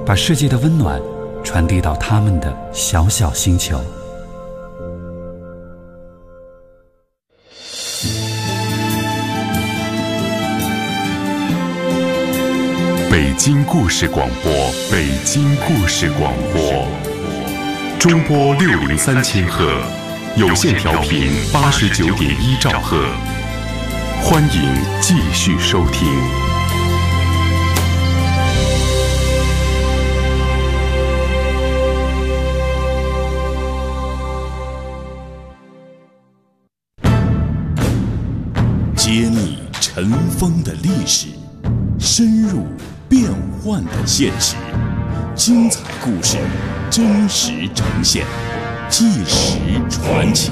把世界的温暖传递到他们的小小星球。 北京故事广播，北京故事广播，中波603千赫，有线调频89.1兆赫，欢迎继续收听。 揭秘尘封的历史，深入变幻的现实，精彩故事真实呈现，纪实传奇。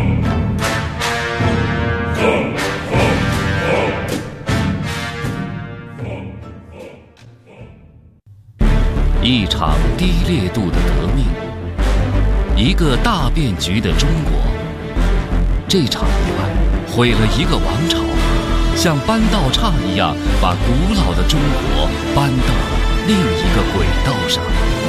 一场低烈度的革命，一个大变局的中国。这场意外毁了一个王朝，像搬道岔一样把古老的中国搬到了另一个轨道上。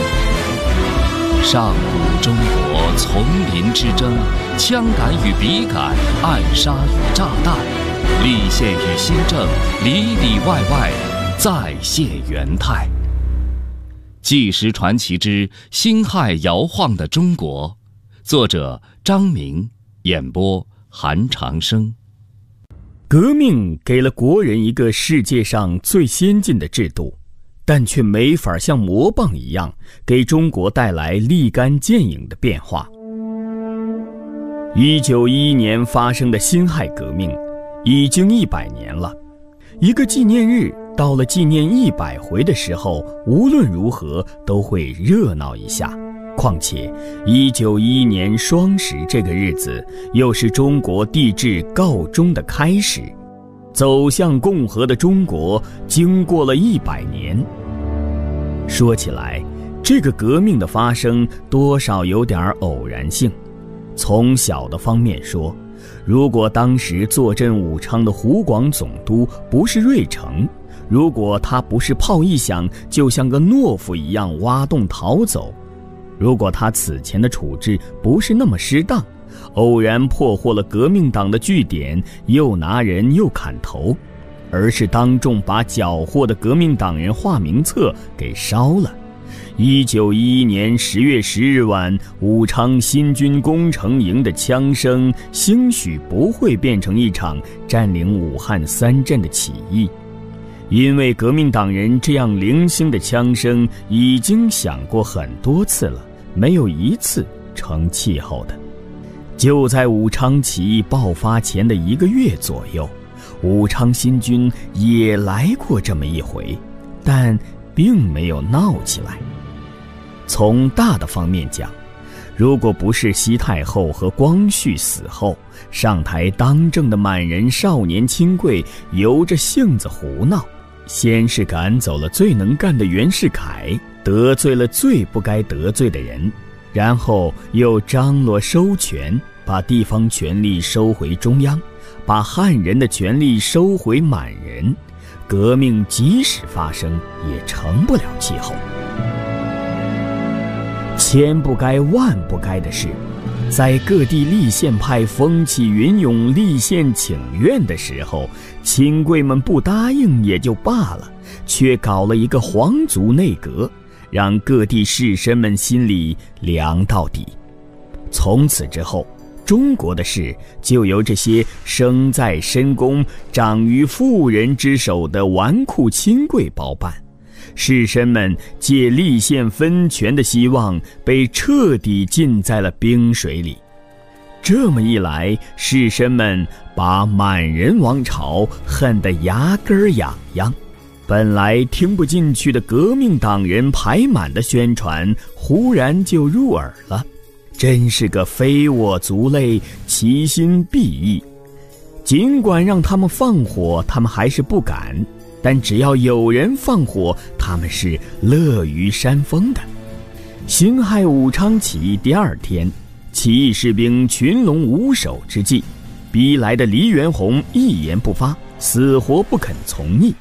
上古中国丛林之争，枪杆与笔杆，暗杀与炸弹，立宪与新政，里里外外再现元态。纪实传奇之辛亥摇晃的中国，作者张明，演播韩长生。 革命给了国人一个世界上最先进的制度，但却没法像魔棒一样给中国带来立竿见影的变化。1911年发生的辛亥革命已经100年了，一个纪念日到了纪念100回的时候，无论如何都会热闹一下。况且1911年双十这个日子又是中国帝制告终的开始，走向共和的中国经过了100年。说起来，这个革命的发生多少有点偶然性。从小的方面说，如果当时坐镇武昌的湖广总督不是芮成，如果他不是炮一响就像个懦夫一样挖洞逃走，如果他此前的处置不是那么失当，偶然破获了革命党的据点，又拿人又砍头，而是当众把缴获的革命党人化名册给烧了。1911年10月10日晚，武昌新军工程营的枪声兴许不会变成一场占领武汉3镇的起义，因为革命党人这样零星的枪声已经响过很多次了，没有一次成气候的。就在武昌起义爆发前的1个月左右，武昌新军也来过这么一回，但并没有闹起来。从大的方面讲，如果不是西太后和光绪死后，上台当政的满人少年亲贵由着性子胡闹，先是赶走了最能干的袁世凯，得罪了最不该得罪的人，然后又张罗收权，把地方权力收回中央，把汉人的权力收回满人，革命即使发生也成不了气候。千不该万不该的是，在各地立宪派风起云涌立宪请愿的时候，亲贵们不答应也就罢了，却搞了一个皇族内阁，让各地士绅们心里凉到底。从此之后，中国的事就由这些生在深宫长于妇人之手的纨绔亲贵包办，士绅们借立宪分权的希望被彻底浸在了冰水里。这么一来，士绅们把满人王朝恨得牙根痒痒，本来听不进去的革命党人排满的宣传忽然就入耳了，真是个非我族类，其心必异。尽管让他们放火，他们还是不敢，但只要有人放火，他们是乐于煽风的。辛亥武昌起义第2天，起义士兵群龙无首之际，逼来的黎元洪一言不发，死活不肯从逆。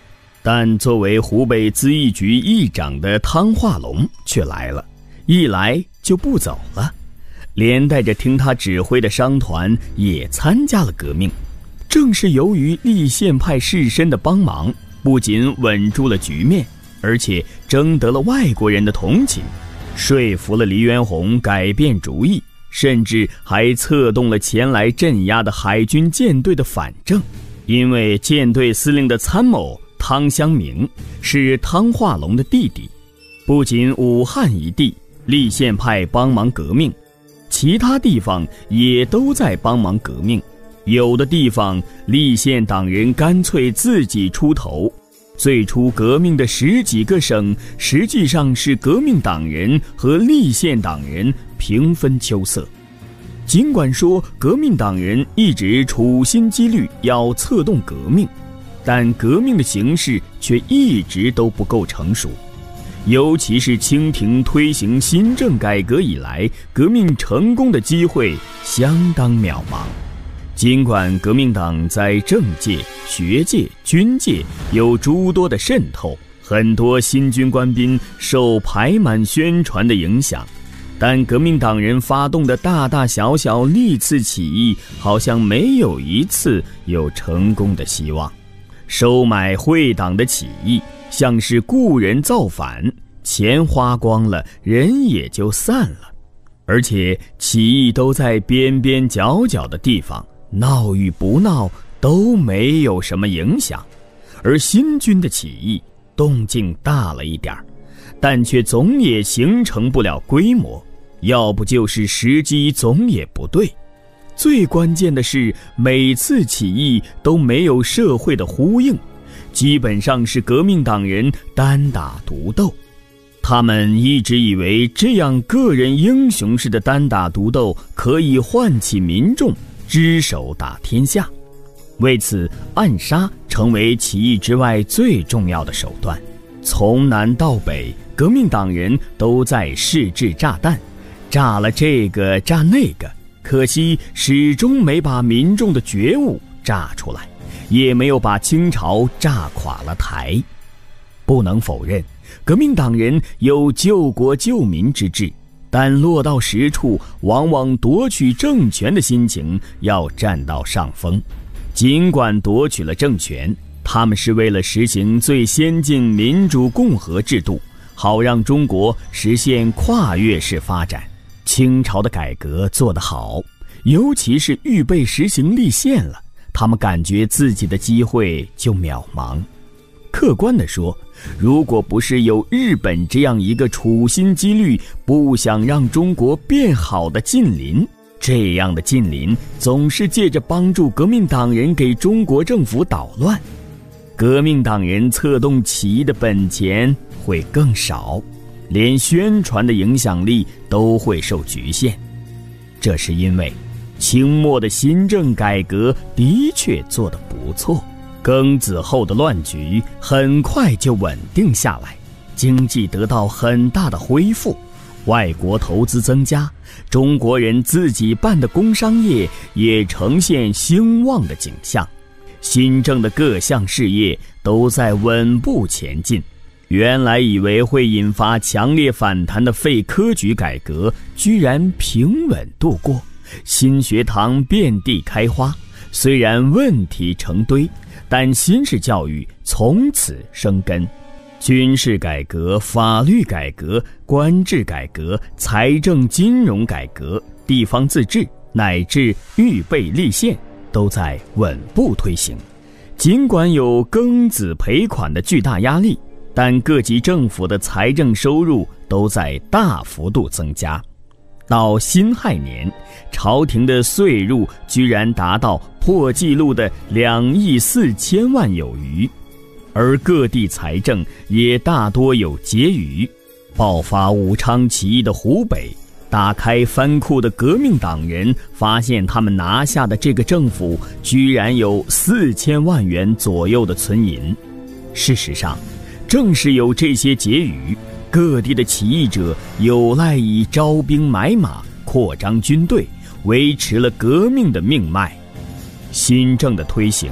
但作为湖北咨议局议长的汤化龙却来了，一来就不走了，连带着听他指挥的商团也参加了革命。正是由于立宪派士绅的帮忙，不仅稳住了局面，而且征得了外国人的同情，说服了黎元洪改变主意，甚至还策动了前来镇压的海军舰队的反正。因为舰队司令的参谋汤湘明是汤化龙的弟弟，不仅武汉一地立宪派帮忙革命，其他地方也都在帮忙革命，有的地方立宪党人干脆自己出头。最初革命的10几个省实际上是革命党人和立宪党人平分秋色。尽管说革命党人一直处心积虑要策动革命，但革命的形势却一直都不够成熟。尤其是清廷推行新政改革以来，革命成功的机会相当渺茫。尽管革命党在政界、学界、军界有诸多的渗透，很多新军官兵受排满宣传的影响，但革命党人发动的大大小小历次起义好像没有一次有成功的希望。收买会党的起义像是雇人造反，钱花光了，人也就散了。而且起义都在边边角角的地方，闹与不闹都没有什么影响。而新军的起义动静大了一点，但却总也形成不了规模，要不就是时机总也不对。最关键的是，每次起义都没有社会的呼应，基本上是革命党人单打独斗。他们一直以为这样个人英雄式的单打独斗可以唤起民众，只手打天下。为此，暗杀成为起义之外最重要的手段。从南到北，革命党人都在试制炸弹，炸了这个炸那个，可惜始终没把民众的觉悟炸出来，也没有把清朝炸垮了台。不能否认，革命党人有救国救民之志，但落到实处，往往夺取政权的心情要占到上风。尽管夺取了政权，他们是为了实行最先进民主共和制度，好让中国实现跨越式发展。清朝的改革做得好，尤其是预备实行立宪了，他们感觉自己的机会就渺茫。客观地说，如果不是有日本这样一个处心积虑不想让中国变好的近邻，这样的近邻总是借着帮助革命党人给中国政府捣乱，革命党人策动起义的本钱会更少，连宣传的影响力都会受局限。这是因为清末的新政改革的确做得不错，庚子后的乱局很快就稳定下来，经济得到很大的恢复，外国投资增加，中国人自己办的工商业也呈现兴旺的景象，新政的各项事业都在稳步前进。原来以为会引发强烈反弹的废科举改革居然平稳度过，新学堂遍地开花，虽然问题成堆，但新式教育从此生根。军事改革、法律改革、官制改革、财政金融改革、地方自治乃至预备立宪都在稳步推行。尽管有庚子赔款的巨大压力，但各级政府的财政收入都在大幅度增加。到辛亥年，朝廷的税入居然达到破纪录的2亿4千万有余，而各地财政也大多有结余。爆发武昌起义的湖北，打开藩库的革命党人发现他们拿下的这个政府居然有4千万元左右的存银。事实上，正是有这些结余，各地的起义者有赖以招兵买马、扩张军队，维持了革命的命脉。新政的推行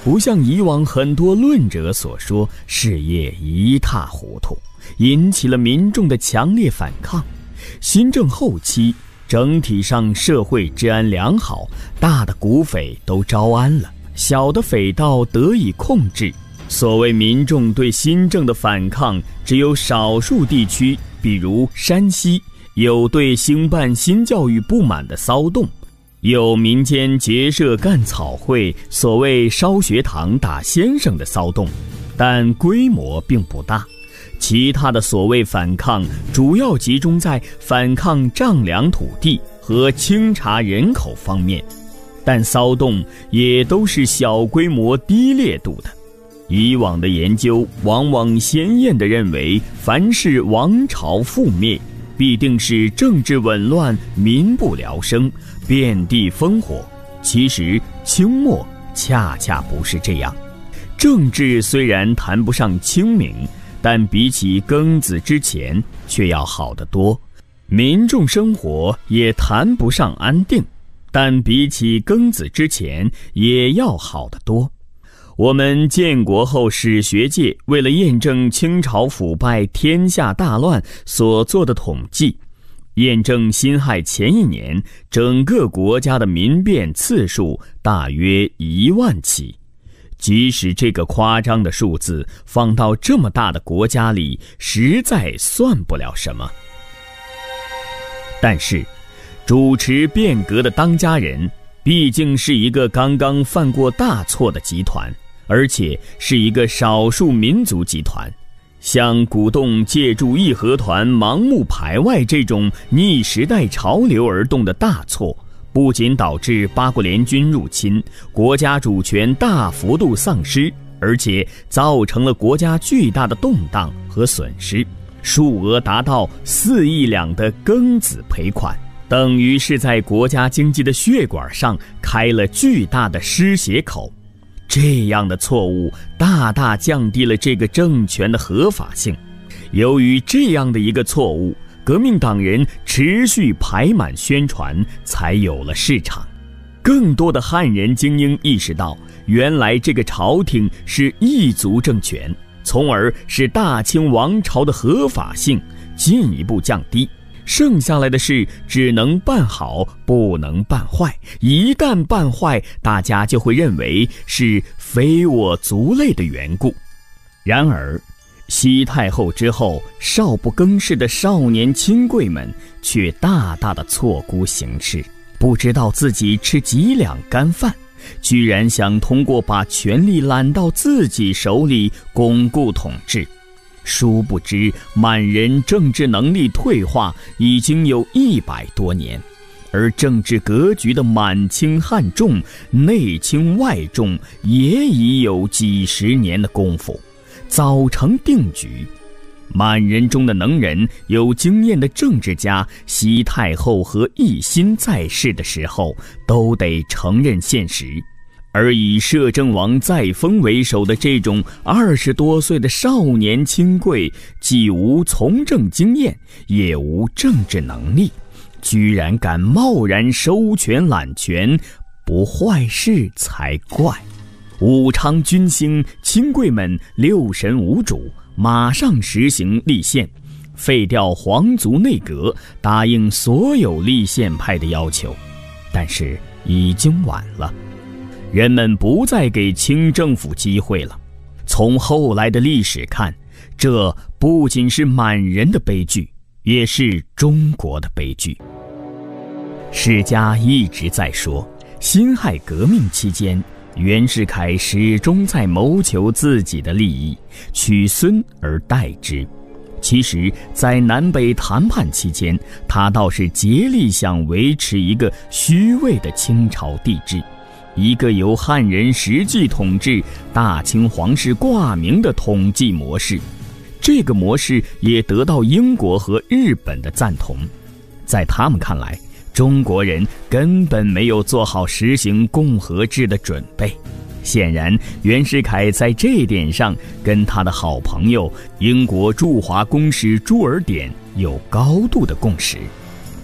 不像以往很多论者所说，事业一塌糊涂，引起了民众的强烈反抗。新政后期，整体上社会治安良好，大的股匪都招安了，小的匪盗得以控制。所谓民众对新政的反抗，只有少数地区，比如山西，有对兴办新教育不满的骚动，有民间结社干草会，所谓烧学堂打先生的骚动，但规模并不大。其他的所谓反抗，主要集中在反抗丈量土地和清查人口方面，但骚动也都是小规模低烈度的。以往的研究往往鲜艳地认为，凡是王朝覆灭，必定是政治紊乱，民不聊生，遍地烽火。其实清末恰恰不是这样，政治虽然谈不上清明，但比起庚子之前却要好得多；民众生活也谈不上安定，但比起庚子之前也要好得多。我们建国后史学界为了验证清朝腐败天下大乱所做的统计，验证辛亥前一年整个国家的民变次数大约1万起。即使这个夸张的数字放到这么大的国家里，实在算不了什么。但是主持变革的当家人毕竟是一个刚刚犯过大错的集团，而且是一个少数民族集团。像鼓动借助义和团盲目排外这种逆时代潮流而动的大错，不仅导致八国联军入侵，国家主权大幅度丧失，而且造成了国家巨大的动荡和损失，数额达到4亿两的庚子赔款，等于是在国家经济的血管上开了巨大的失血口。这样的错误大大降低了这个政权的合法性。由于这样的一个错误，革命党人持续排满宣传，才有了市场。更多的汉人精英意识到，原来这个朝廷是异族政权，从而使大清王朝的合法性进一步降低。剩下来的事只能办好，不能办坏。一旦办坏，大家就会认为是非我族类的缘故。然而西太后之后，少不更事的少年亲贵们却大大的错估形势，不知道自己吃几两干饭，居然想通过把权力揽到自己手里巩固统治。殊不知满人政治能力退化已经有100多年，而政治格局的满清汉重，内清外重也已有几十年的功夫，早成定局。满人中的能人、有经验的政治家，西太后和奕欣在世的时候都得承认现实。而以摄政王载沣为首的这种20多岁的少年亲贵，既无从政经验，也无政治能力，居然敢贸然收权揽权，不坏事才怪。武昌军兴，亲贵们6神无主，马上实行立宪，废掉皇族内阁，答应所有立宪派的要求。但是已经晚了，人们不再给清政府机会了。从后来的历史看，这不仅是满人的悲剧，也是中国的悲剧。史家一直在说，辛亥革命期间，袁世凯始终在谋求自己的利益，取孙而代之。其实在南北谈判期间，他倒是竭力想维持一个虚伪的清朝帝制，一个由汉人实际统治、大清皇室挂名的统计模式。这个模式也得到英国和日本的赞同。在他们看来，中国人根本没有做好实行共和制的准备。显然，袁世凯在这一点上跟他的好朋友英国驻华公使朱尔典有高度的共识。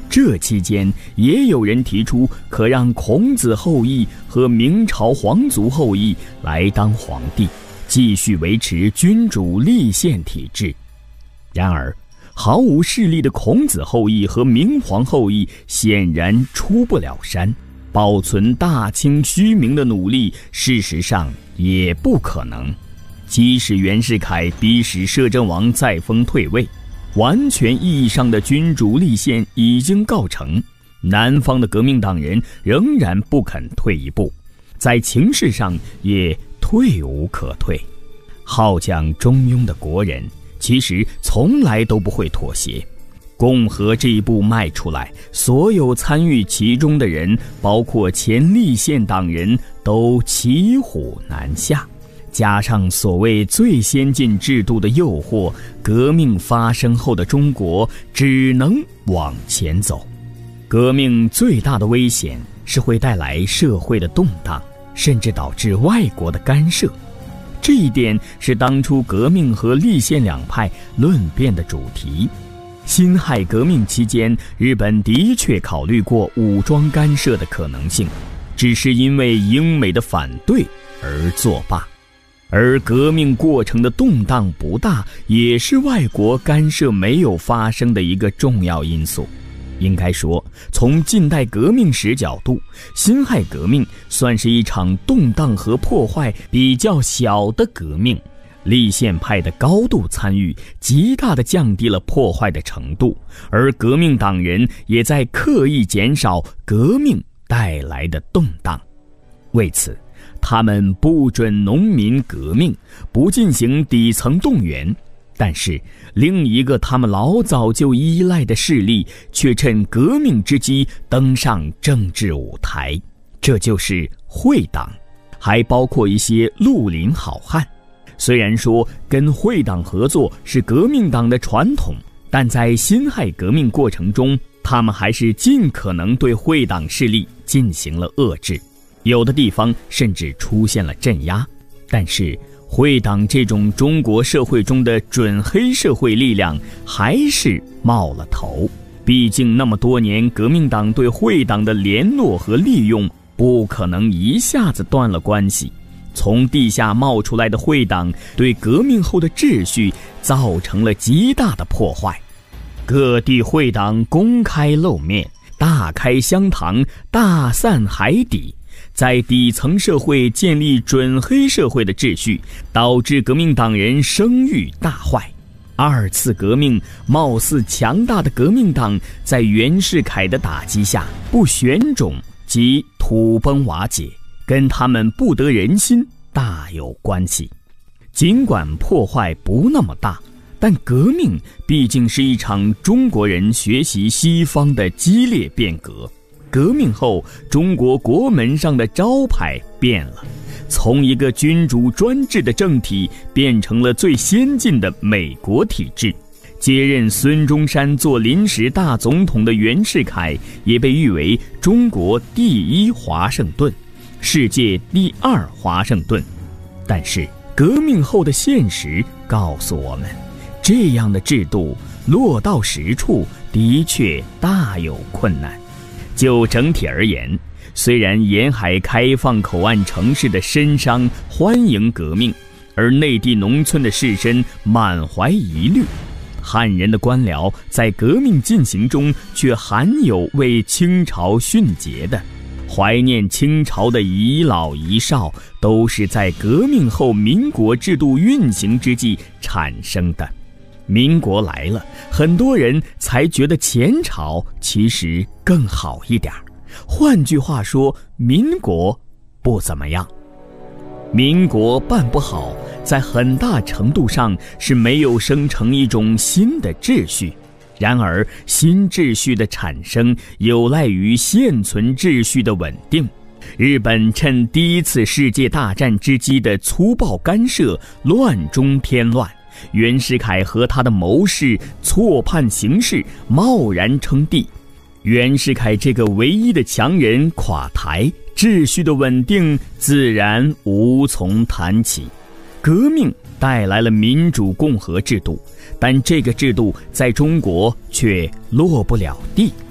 这期间也有人提出可让孔子后裔和明朝皇族后裔来当皇帝，继续维持君主立宪体制。然而毫无势力的孔子后裔和明皇后裔显然出不了山，保存大清虚名的努力事实上也不可能。即使袁世凯逼使摄政王载沣退位，完全意义上的君主立宪已经告成，南方的革命党人仍然不肯退一步，在情势上也退无可退。好讲中庸的国人其实从来都不会妥协，共和这一步迈出来，所有参与其中的人，包括前立宪党人，都骑虎难下。加上所谓最先进制度的诱惑，革命发生后的中国只能往前走。革命最大的危险是会带来社会的动荡，甚至导致外国的干涉。这一点是当初革命和立宪两派论辩的主题。辛亥革命期间，日本的确考虑过武装干涉的可能性，只是因为英美的反对而作罢。而革命过程的动荡不大，也是外国干涉没有发生的一个重要因素。应该说，从近代革命史角度，辛亥革命算是一场动荡和破坏比较小的革命。立宪派的高度参与，极大地降低了破坏的程度，而革命党人也在刻意减少革命带来的动荡。为此，他们不准农民革命，不进行底层动员，但是另一个他们老早就依赖的势力却趁革命之机登上政治舞台，这就是会党，还包括一些绿林好汉。虽然说跟会党合作是革命党的传统，但在辛亥革命过程中，他们还是尽可能对会党势力进行了遏制，有的地方甚至出现了镇压。但是会党这种中国社会中的准黑社会力量还是冒了头，毕竟那么多年革命党对会党的联络和利用，不可能一下子断了关系。从地下冒出来的会党对革命后的秩序造成了极大的破坏，各地会党公开露面，大开香堂，大散海底，在底层社会建立准黑社会的秩序，导致革命党人声誉大坏。二次革命貌似强大的革命党在袁世凯的打击下不选种即土崩瓦解，跟他们不得人心大有关系。尽管破坏不那么大，但革命毕竟是一场中国人学习西方的激烈变革。革命后，中国国门上的招牌变了，从一个君主专制的政体变成了最先进的美国体制。接任孙中山做临时大总统的袁世凯也被誉为中国第一华盛顿，世界第二华盛顿。但是革命后的现实告诉我们，这样的制度落到实处的确大有困难。就整体而言，虽然沿海开放口岸城市的绅商欢迎革命，而内地农村的士绅满怀疑虑，汉人的官僚在革命进行中却罕有为清朝殉节的，怀念清朝的遗老遗少，都是在革命后民国制度运行之际产生的。民国来了，很多人才觉得前朝其实更好一点，换句话说，民国不怎么样。民国办不好，在很大程度上是没有生成一种新的秩序。然而新秩序的产生有赖于现存秩序的稳定。日本趁第一次世界大战之机的粗暴干涉，乱中添乱，袁世凯和他的谋士错判形势，贸然称帝。袁世凯这个唯一的强人垮台，秩序的稳定自然无从谈起。革命带来了民主共和制度，但这个制度在中国却落不了地。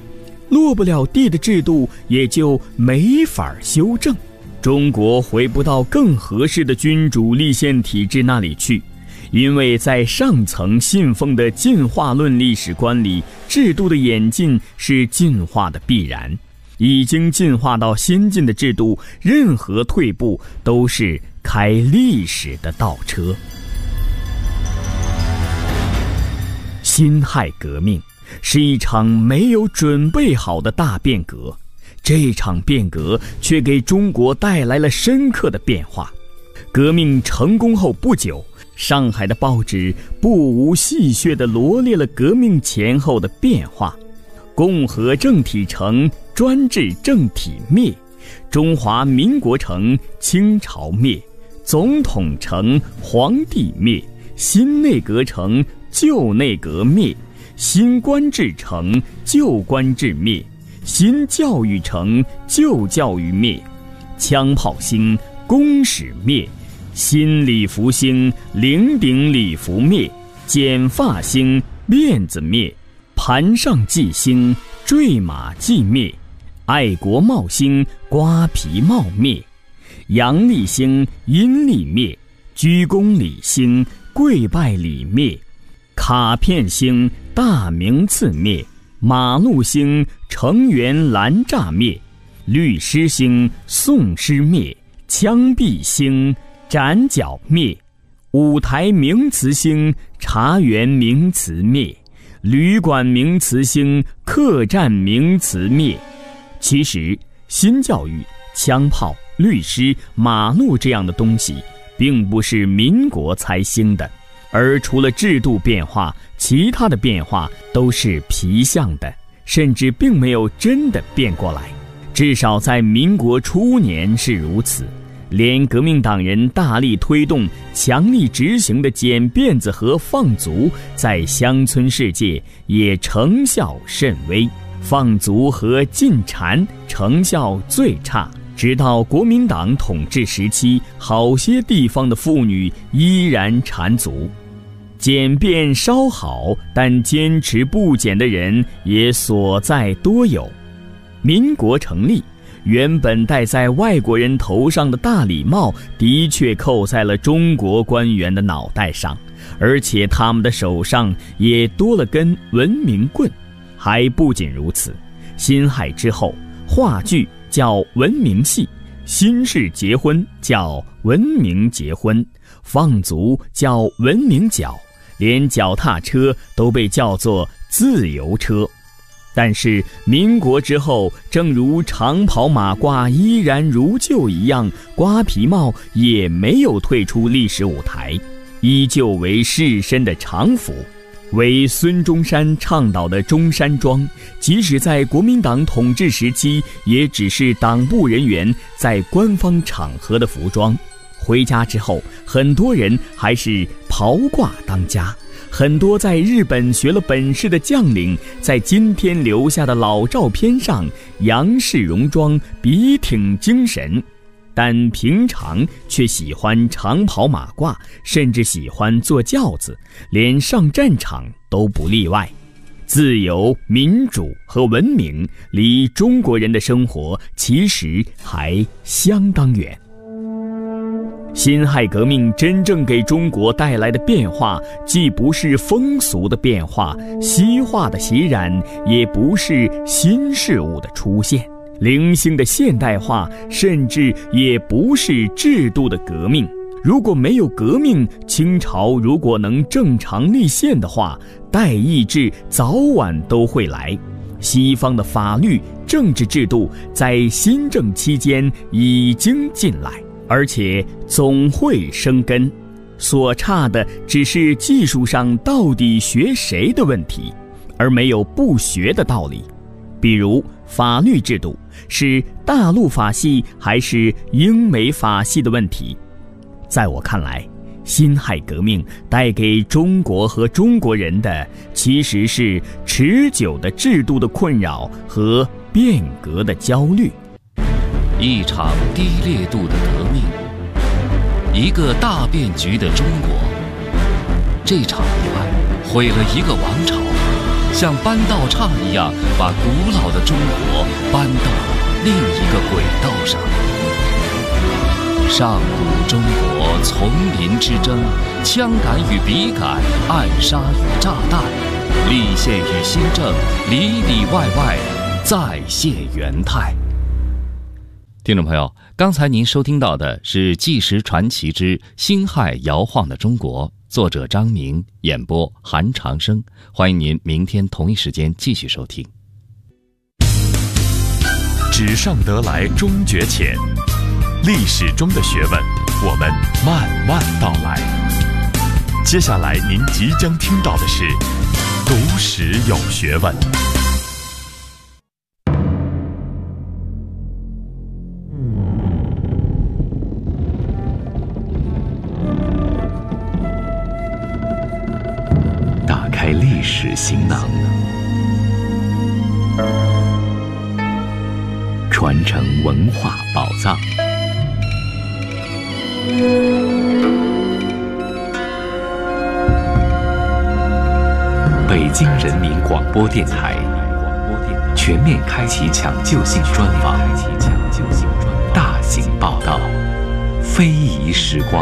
落不了地的制度也就没法修正。中国回不到更合适的君主立宪体制那里去，因为在上层信奉的进化论历史观里，制度的演进是进化的必然。已经进化到先进的制度，任何退步都是开历史的倒车。辛亥革命是一场没有准备好的大变革，这场变革却给中国带来了深刻的变化。革命成功后不久，上海的报纸不无戏谑地罗列了革命前后的变化：共和政体成，专制政体灭；中华民国成，清朝灭；总统成，皇帝灭；新内阁成，旧内阁灭；新官制成，旧官制灭；新教育成，旧教育灭；枪炮兴，公使灭；新礼服兴，领顶礼服灭；剪发兴，辫子灭；盘上髻兴，坠马髻灭；爱国帽兴，瓜皮帽灭；阳历兴，阴历灭；鞠躬礼兴，跪拜礼灭；卡片兴，大名次灭；马路兴，城垣拦栅灭；律师兴，讼师灭；枪毙兴，斩脚灭；舞台名词兴，茶园名词灭；旅馆名词兴，客栈名词灭。其实新教育、枪炮、律师、马路这样的东西并不是民国才兴的，而除了制度变化，其他的变化都是皮相的，甚至并没有真的变过来。至少在民国初年是如此。连革命党人大力推动、强力执行的剪辫子和放卒，在乡村世界也成效甚微。放卒和禁禅成效最差，直到国民党统治时期，好些地方的妇女依然缠足。剪辫稍好，但坚持不剪的人也所在多有。民国成立，原本戴在外国人头上的大礼帽的确扣在了中国官员的脑袋上，而且他们的手上也多了根文明棍。还不仅如此，辛亥之后，话剧叫文明戏，新式结婚叫文明结婚，放卒叫文明脚，连脚踏车都被叫做自由车。但是民国之后，正如长袍马褂依然如旧一样，瓜皮帽也没有退出历史舞台，依旧为士绅的常服。为孙中山倡导的中山装，即使在国民党统治时期，也只是党部人员在官方场合的服装。回家之后，很多人还是袍褂当家。很多在日本学了本事的将领，在今天留下的老照片上杨氏戎装，笔挺精神，但平常却喜欢长袍马褂，甚至喜欢坐轿子，连上战场都不例外。自由、民主和文明离中国人的生活其实还相当远。辛亥革命真正给中国带来的变化，既不是风俗的变化、西化的袭染，也不是新事物的出现、零星的现代化，甚至也不是制度的革命。如果没有革命，清朝如果能正常立宪的话，代议制早晚都会来。西方的法律、政治制度在新政期间已经进来，而且总会生根，所差的只是技术上到底学谁的问题，而没有不学的道理。比如法律制度是大陆法系还是英美法系的问题。在我看来，辛亥革命带给中国和中国人的其实是持久的制度的困扰和变革的焦虑。 一场低烈度的革命，一个大变局的中国，这场意外毁了一个王朝， 像搬道岔一样，把古老的中国搬到了另一个轨道上。上古中国丛林之争，枪杆与笔杆，暗杀与炸弹，立宪与新政，里里外外再现元态。听众朋友，刚才您收听到的是《纪实传奇之辛亥摇晃的中国》，作者张明，演播韩长生。欢迎您明天同一时间继续收听。 纸上得来终觉浅，历史中的学问，我们慢慢道来。接下来您即将听到的是读史有学问。 打开历史行囊，传承文化宝藏。北京人民广播电台全面开启抢救性专访，大型报道，非遗时光。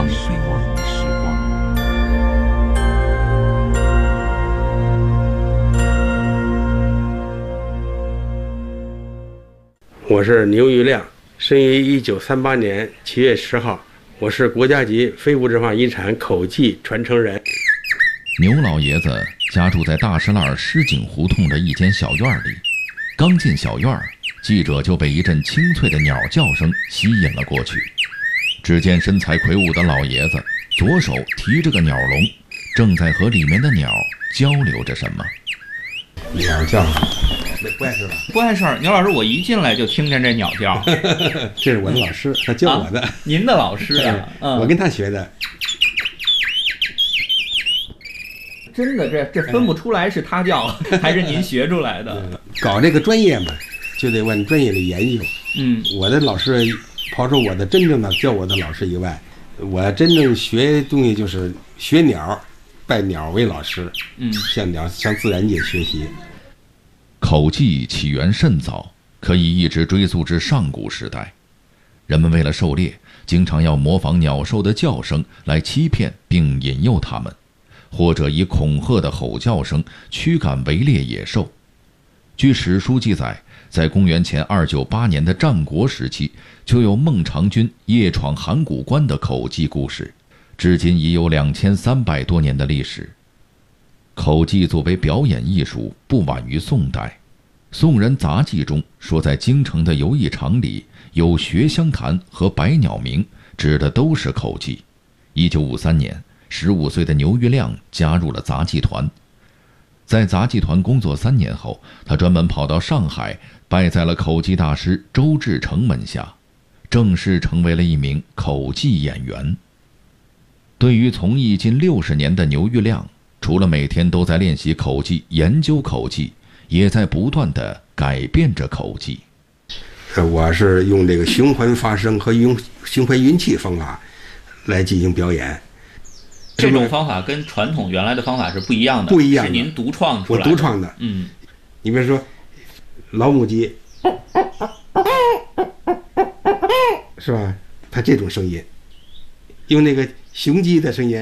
我是牛玉亮，生于1938年7月10号，我是国家级非物质文化遗产口技传承人。 牛老爷子家住在大石栏狮井胡同的一间小院里，刚进小院，记者就被一阵清脆的鸟叫声吸引了过去。只见身材魁梧的老爷子左手提着个鸟笼，正在和里面的鸟交流着什么。 鸟叫不碍事吧？ 不碍事儿。牛老师，我一进来就听见这鸟叫。 这是我的老师，他教我的。 您的老师啊？ 我跟他学的。 真的，这分不出来是他教还是您学出来的。 搞这个专业嘛，就得往专业里研究。我的老师刨出我的真正的教我的老师以外，我真正学东西就是学鸟，拜鸟为老师。向自然界学习。 口技起源甚早，可以一直追溯至上古时代。人们为了狩猎，经常要模仿鸟兽的叫声来欺骗并引诱它们，或者以恐吓的吼叫声驱赶围猎野兽。据史书记载，在公元前298年的战国时期，就有孟尝君夜闯函谷关的口技故事，至今已有2300多年的历史。口技作为表演艺术，不晚于宋代。宋人杂记中说，在京城的游艺场里有学香坛和百鸟鸣，指的都是口技。1953年，15岁的牛玉亮加入了杂技团。在杂技团工作3年后，他专门跑到上海，拜在了口技大师周志成门下，正式成为了一名口技演员。对于从艺近60年的牛玉亮，除了每天都在练习口技、研究口技，也在不断地改变着口技。 我是用这个循环发声和用循环运气方法来进行表演。 这种方法跟传统原来的方法是不一样的， 不一样的， 是您独创出来的。 我独创的。你比如说老母鸡，是吧？它这种声音，用那个雄鸡的声音。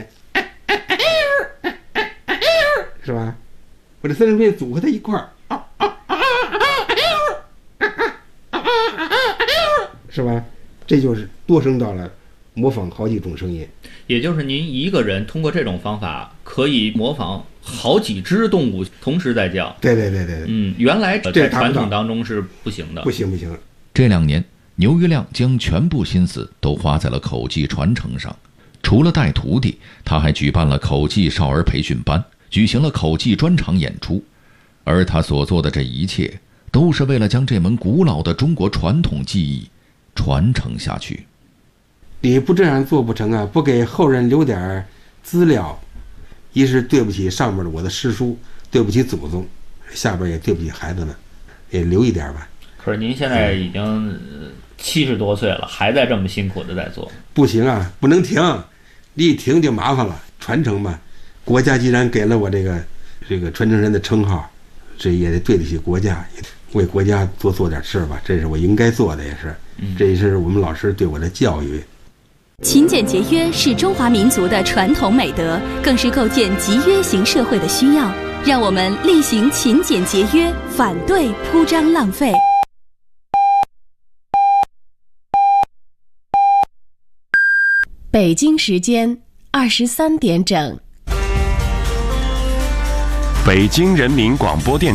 是吧？我这3声片组合在一块儿，是吧？这就是多声道了，模仿好几种声音。 也就是您一个人通过这种方法，可以模仿好几只动物同时在叫。 对。 原来在传统当中是不行的。 不行。 这2年，牛玉亮将全部心思都花在了口技传承上。除了带徒弟，他还举办了口技少儿培训班，举行了口技专场演出，而他所做的这一切，都是为了将这门古老的中国传统技艺传承下去。 你不这样做不成啊！不给后人留点资料，一是对不起上面的我的师叔，对不起祖宗，下边也对不起孩子们，也留一点吧。 可是您现在已经70多岁了，还在这么辛苦的在做。 不行啊，不能停，你一停就麻烦了。传承嘛，国家既然给了我这个传承人的称号， 这也得对得起国家，为国家多做点事儿吧，这是我应该做的，也是，这也是我们老师对我的教育。 勤俭节约是中华民族的传统美德，更是构建集约型社会的需要。让我们力行勤俭节约，反对铺张浪费。 北京时间23点整。 北京人民广播电